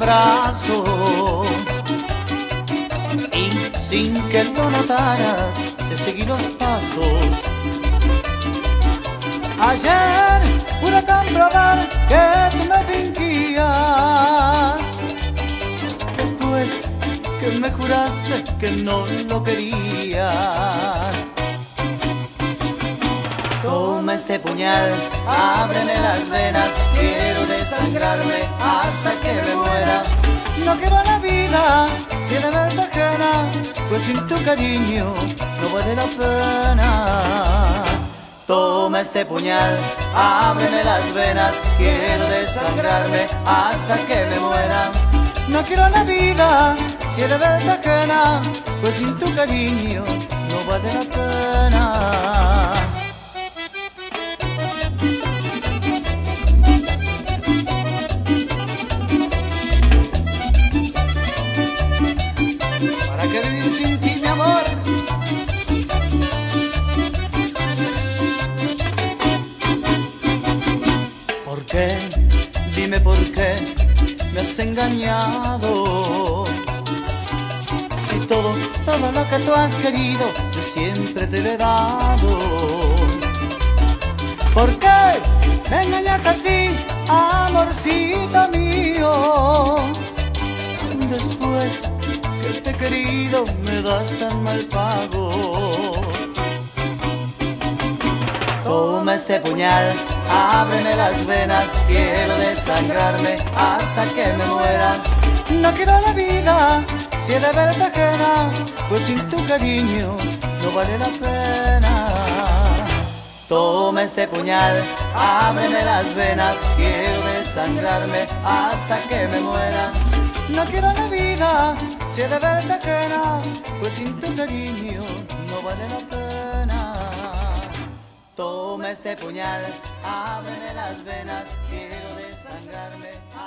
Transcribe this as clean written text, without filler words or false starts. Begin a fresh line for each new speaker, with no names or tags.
abrazo y sin que lo notaras te seguí los pasos. Ayer pude comprobar que tú me fingías, después que me juraste que no lo querías. Toma este puñal, ábreme las venas, quiero desangrarme hasta que me muera. No quiero la vida si de verte ajena, pues sin tu cariño no vale la pena. Toma este puñal, ábreme las venas, quiero desangrarme hasta que me muera. No quiero la vida si de verte ajena, pues sin tu cariño no vale la pena. ¿Para qué vivir sin ti, mi amor? ¿Por qué? Dime por qué me has engañado. Si todo lo que tú has querido yo siempre te lo he dado. ¿Por qué me engañas así, amorcito mío? Después que te he querido me das tan mal pago. Toma este puñal, ábreme las venas, quiero desangrarme hasta que me muera. No quiero la vida si he de verte ajena, pues sin tu cariño no vale la pena. Toma este puñal, ábreme las venas, quiero desangrarme hasta que me muera. No quiero la vida si he de verte ajena, pues sin tu cariño no vale la pena. Toma este puñal, ábreme las venas, quiero desangrarme.